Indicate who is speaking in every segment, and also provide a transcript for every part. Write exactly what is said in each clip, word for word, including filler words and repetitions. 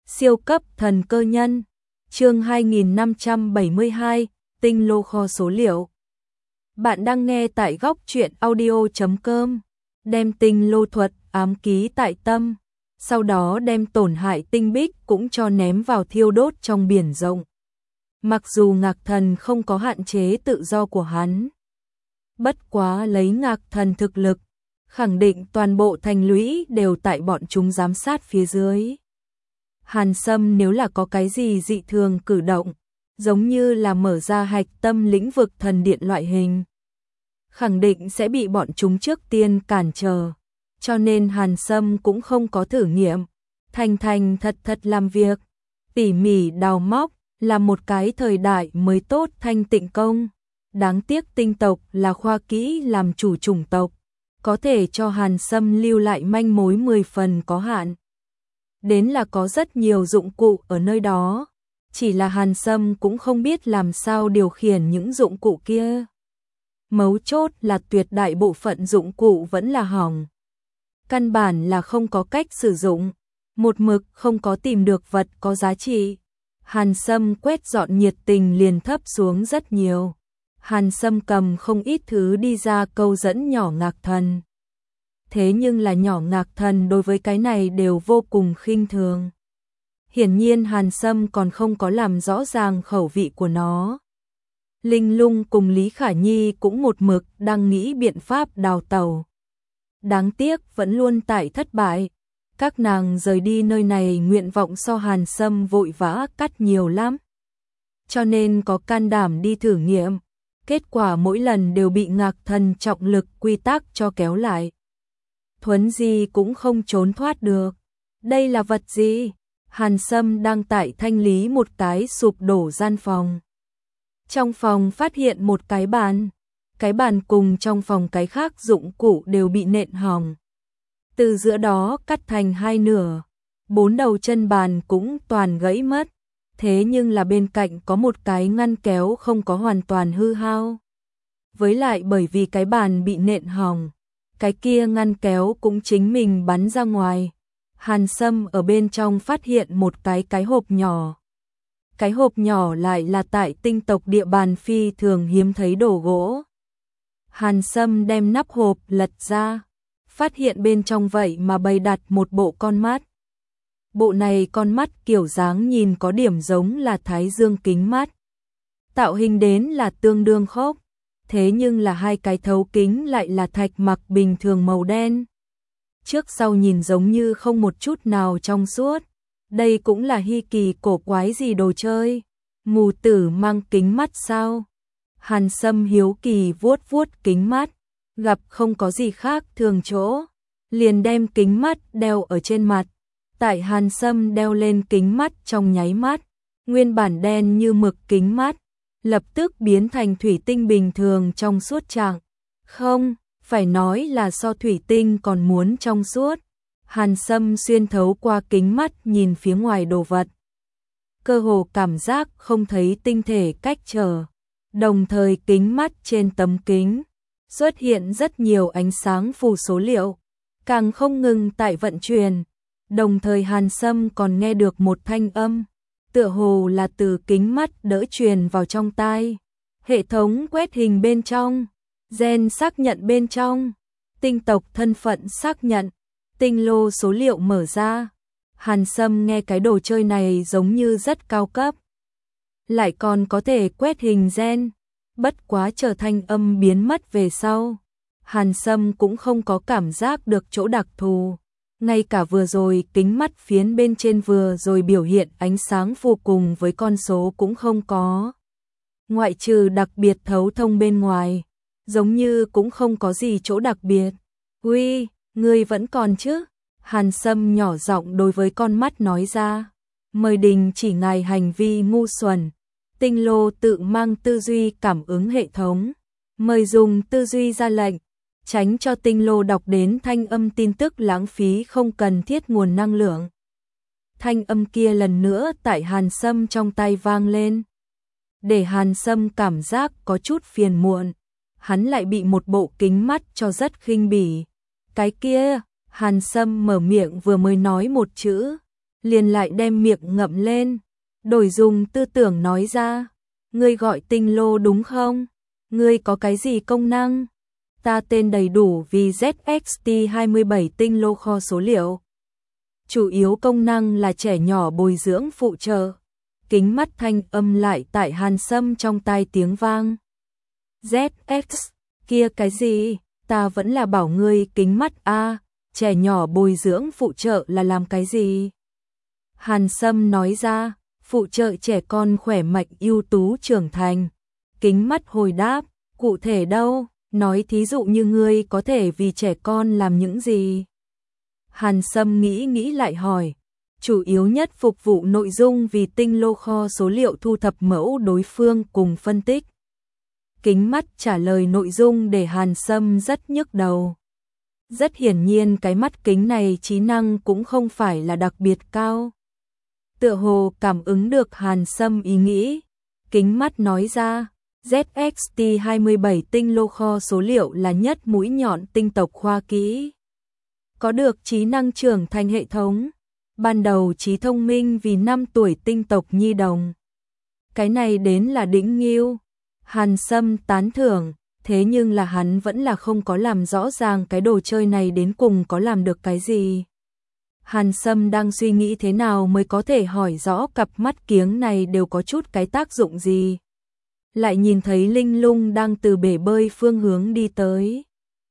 Speaker 1: Siêu cấp thần cơ nhân. Chương hai nghìn năm trăm bảy mươi hai, tinh lô kho số liệu. Bạn đang nghe tại góc truyện audio chấm com. Đem tinh lô thuật ám ký tại tâm, sau đó đem tổn hại tinh bích cũng cho ném vào thiêu đốt trong biển rộng. Mặc dù Ngạc Thần không có hạn chế tự do của hắn, bất quá lấy Ngạc Thần thực lực, khẳng định toàn bộ thành lũy đều tại bọn chúng giám sát phía dưới. Hàn Sâm nếu là có cái gì dị thường cử động, giống như là mở ra hạch tâm lĩnh vực thần điện loại hình, khẳng định sẽ bị bọn chúng trước tiên cản trở, cho nên Hàn Sâm cũng không có thử nghiệm, thành thành thật thật làm việc, tỉ mỉ đào móc, là một cái thời đại mới tốt thanh tịnh công. Đáng tiếc tinh tộc là khoa kỹ làm chủ chủng tộc, có thể cho Hàn Sâm lưu lại manh mối mười phần có hạn. Đến là có rất nhiều dụng cụ ở nơi đó, chỉ là Hàn Sâm cũng không biết làm sao điều khiển những dụng cụ kia. Mấu chốt là tuyệt đại bộ phận dụng cụ vẫn là hỏng. Căn bản là không có cách sử dụng, một mực không có tìm được vật có giá trị. Hàn Sâm quét dọn nhiệt tình liền thấp xuống rất nhiều. Hàn Sâm cầm không ít thứ đi ra câu dẫn nhỏ Ngạc Thần. Thế nhưng là nhỏ Ngạc Thần đối với cái này đều vô cùng khinh thường. Hiển nhiên Hàn Sâm còn không có làm rõ ràng khẩu vị của nó. Linh Lung cùng Lý Khả Nhi cũng một mực đang nghĩ biện pháp đào tẩu. Đáng tiếc vẫn luôn tại thất bại. Các nàng rời đi nơi này nguyện vọng so Hàn Sâm vội vã cắt nhiều lắm. Cho nên có can đảm đi thử nghiệm. Kết quả mỗi lần đều bị Ngạc Thần trọng lực quy tắc cho kéo lại. Thuấn Di cũng không trốn thoát được. Đây là vật gì? Hàn Sâm đang tại thanh lý một cái sụp đổ gian phòng. Trong phòng phát hiện một cái bàn. Cái bàn cùng trong phòng cái khác dụng cụ đều bị nện hỏng. Từ giữa đó cắt thành hai nửa. Bốn đầu chân bàn cũng toàn gãy mất. Thế nhưng là bên cạnh có một cái ngăn kéo không có hoàn toàn hư hao. Với lại bởi vì cái bàn bị nện hỏng, cái kia ngăn kéo cũng chính mình bắn ra ngoài. Hàn Sâm ở bên trong phát hiện một cái cái hộp nhỏ. Cái hộp nhỏ lại là tại tinh tộc địa bàn phi thường hiếm thấy đồ gỗ. Hàn Sâm đem nắp hộp lật ra, phát hiện bên trong vậy mà bày đặt một bộ con mắt. Bộ này con mắt kiểu dáng nhìn có điểm giống là thái dương kính mắt. Tạo hình đến là tương đương khốc, thế nhưng là hai cái thấu kính lại là thạch mặc bình thường màu đen. Trước sau nhìn giống như không một chút nào trong suốt. Đây cũng là hi kỳ cổ quái gì đồ chơi. Mù tử mang kính mắt sao? Hàn Sâm hiếu kỳ vuốt vuốt kính mắt, gặp không có gì khác thường chỗ, liền đem kính mắt đeo ở trên mặt. Tại Hàn Sâm đeo lên kính mắt trong nháy mắt, nguyên bản đen như mực kính mắt, lập tức biến thành thủy tinh bình thường trong suốt trạng. Không, phải nói là so thủy tinh còn muốn trong suốt. Hàn Sâm xuyên thấu qua kính mắt nhìn phía ngoài đồ vật. Cơ hồ cảm giác không thấy tinh thể cách trở. Đồng thời kính mắt trên tấm kính xuất hiện rất nhiều ánh sáng phù số liệu, càng không ngừng tại vận chuyển. Đồng thời Hàn Sâm còn nghe được một thanh âm, tựa hồ là từ kính mắt đỡ truyền vào trong tai. Hệ thống quét hình bên trong, gen xác nhận bên trong, tinh tộc thân phận xác nhận, tinh lô số liệu mở ra. Hàn Sâm nghe cái đồ chơi này giống như rất cao cấp, lại còn có thể quét hình gen. Bất quá trở thành âm biến mất về sau, Hàn Sâm cũng không có cảm giác được chỗ đặc thù. Ngay cả vừa rồi kính mắt phiến bên trên vừa rồi biểu hiện ánh sáng vô cùng với con số cũng không có. Ngoại trừ đặc biệt thấu thông bên ngoài, giống như cũng không có gì chỗ đặc biệt. Uy, ngươi vẫn còn chứ? Hàn Sâm nhỏ giọng đối với con mắt nói ra. Mời đình chỉ ngài hành vi ngu xuẩn. Tinh lô tự mang tư duy cảm ứng hệ thống. Mời dùng tư duy ra lệnh. Tránh cho tinh lô đọc đến thanh âm tin tức lãng phí không cần thiết nguồn năng lượng. Thanh âm kia lần nữa tại Hàn Sâm trong tay vang lên. Để Hàn Sâm cảm giác có chút phiền muộn. Hắn lại bị một bộ kính mắt cho rất khinh bỉ. Cái kia, Hàn Sâm mở miệng vừa mới nói một chữ, liền lại đem miệng ngậm lên, đổi dùng tư tưởng nói ra, ngươi gọi tinh lô đúng không? Ngươi có cái gì công năng? Ta tên đầy đủ vì Z X T hai mươi bảy tinh lô kho số liệu. Chủ yếu công năng là trẻ nhỏ bồi dưỡng phụ trợ. Kính mắt thanh âm lại tại Hàn Sâm trong tai tiếng vang. Z X, kia cái gì? Ta vẫn là bảo ngươi kính mắt a, trẻ nhỏ bồi dưỡng phụ trợ là làm cái gì? Hàn Sâm nói ra, phụ trợ trẻ con khỏe mạnh ưu tú trưởng thành. Kính mắt hồi đáp, cụ thể đâu? Nói thí dụ như ngươi có thể vì trẻ con làm những gì? Hàn Sâm nghĩ nghĩ lại hỏi, chủ yếu nhất phục vụ nội dung vì tinh lô kho số liệu thu thập mẫu đối phương cùng phân tích. Kính mắt trả lời nội dung để Hàn Sâm rất nhức đầu. Rất hiển nhiên cái mắt kính này trí năng cũng không phải là đặc biệt cao. Tựa hồ cảm ứng được Hàn Sâm ý nghĩ. Kính mắt nói ra, Z X T hai mươi bảy tinh lô kho số liệu là nhất mũi nhọn tinh tộc khoa kỹ. Có được trí năng trưởng thành hệ thống. Ban đầu trí thông minh vì năm tuổi tinh tộc nhi đồng. Cái này đến là đỉnh nghiêu. Hàn Sâm tán thưởng, thế nhưng là hắn vẫn là không có làm rõ ràng cái đồ chơi này đến cùng có làm được cái gì. Hàn Sâm đang suy nghĩ thế nào mới có thể hỏi rõ cặp mắt kiếng này đều có chút cái tác dụng gì. Lại nhìn thấy Linh Lung đang từ bể bơi phương hướng đi tới.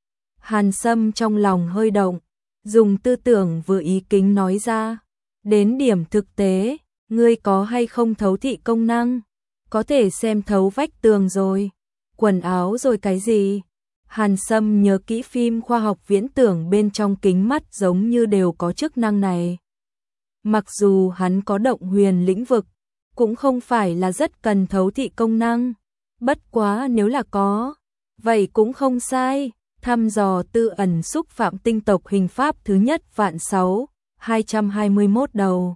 Speaker 1: Hàn Sâm trong lòng hơi động, dùng tư tưởng vừa ý kính nói ra, đến điểm thực tế, ngươi có hay không thấu thị công năng? Có thể xem thấu vách tường rồi, quần áo rồi cái gì? Hàn Sâm nhớ kỹ phim khoa học viễn tưởng bên trong kính mắt giống như đều có chức năng này. Mặc dù hắn có động huyền lĩnh vực, cũng không phải là rất cần thấu thị công năng. Bất quá nếu là có, vậy cũng không sai. Thăm dò tư ẩn xúc phạm tinh tộc hình pháp thứ nhất vạn sáu, hai trăm hai mươi mốt đầu.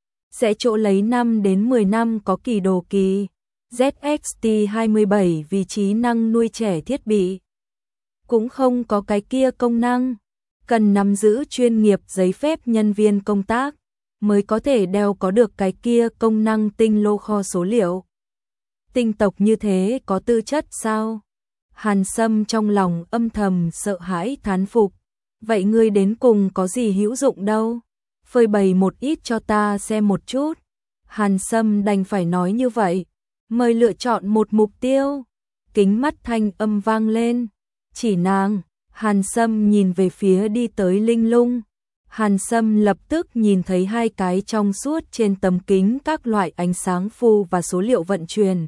Speaker 1: Sẽ chỗ lấy năm đến mười năm có kỳ đồ kỳ. Z X T hai mươi bảy vì trí năng nuôi trẻ thiết bị. Cũng không có cái kia công năng. Cần nắm giữ chuyên nghiệp giấy phép nhân viên công tác mới có thể đeo có được cái kia công năng tinh lô kho số liệu. Tinh tộc như thế có tư chất sao? Hàn Sâm trong lòng âm thầm sợ hãi thán phục. Vậy ngươi đến cùng có gì hữu dụng đâu? Phơi bày một ít cho ta xem một chút. Hàn Sâm đành phải nói như vậy. Mời lựa chọn một mục tiêu. Kính mắt thanh âm vang lên. Chỉ nàng. Hàn Sâm nhìn về phía đi tới Linh Lung. Hàn Sâm lập tức nhìn thấy hai cái trong suốt trên tấm kính các loại ánh sáng phù và số liệu vận chuyển.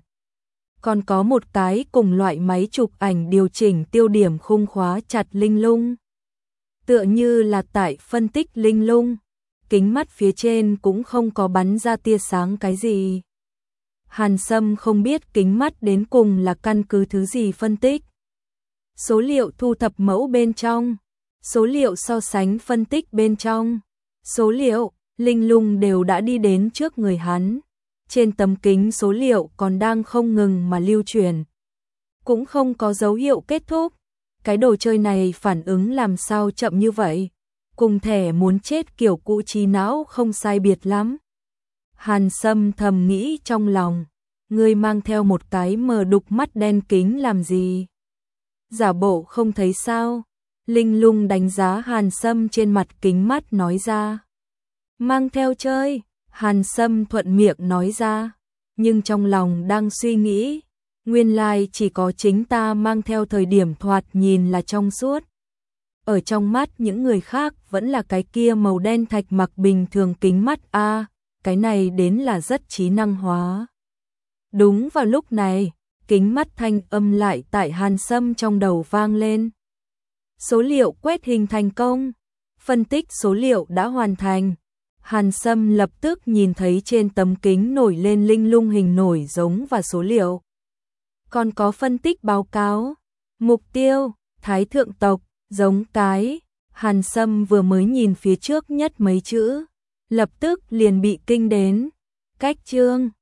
Speaker 1: Còn có một cái cùng loại máy chụp ảnh điều chỉnh tiêu điểm khung khóa chặt Linh Lung. Tựa như là tại phân tích Linh Lung, kính mắt phía trên cũng không có bắn ra tia sáng cái gì. Hàn Sâm không biết kính mắt đến cùng là căn cứ thứ gì phân tích. Số liệu thu thập mẫu bên trong, số liệu so sánh phân tích bên trong, số liệu, Linh Lung đều đã đi đến trước người hắn. Trên tấm kính số liệu còn đang không ngừng mà lưu truyền. Cũng không có dấu hiệu kết thúc. Cái đồ chơi này phản ứng làm sao chậm như vậy? Cùng thẻ muốn chết kiểu cũ trí não không sai biệt lắm. Hàn Sâm thầm nghĩ trong lòng. Ngươi mang theo một cái mờ đục mắt đen kính làm gì? Giả bộ không thấy sao? Linh Lung đánh giá Hàn Sâm trên mặt kính mắt nói ra. Mang theo chơi. Hàn Sâm thuận miệng nói ra, nhưng trong lòng đang suy nghĩ, nguyên lai chỉ có chính ta mang theo thời điểm thoạt nhìn là trong suốt. Ở trong mắt những người khác vẫn là cái kia màu đen thạch mặc bình thường kính mắt a, à, cái này đến là rất trí năng hóa. Đúng vào lúc này, kính mắt thanh âm lại tại Hàn Sâm trong đầu vang lên. Số liệu quét hình thành công, phân tích số liệu đã hoàn thành. Hàn Sâm lập tức nhìn thấy trên tấm kính nổi lên Linh Lung hình nổi giống và số liệu. Còn có phân tích báo cáo. Mục tiêu, Thái thượng tộc, giống cái. Hàn Sâm vừa mới nhìn phía trước nhất mấy chữ. Lập tức liền bị kinh đến. Cách chương.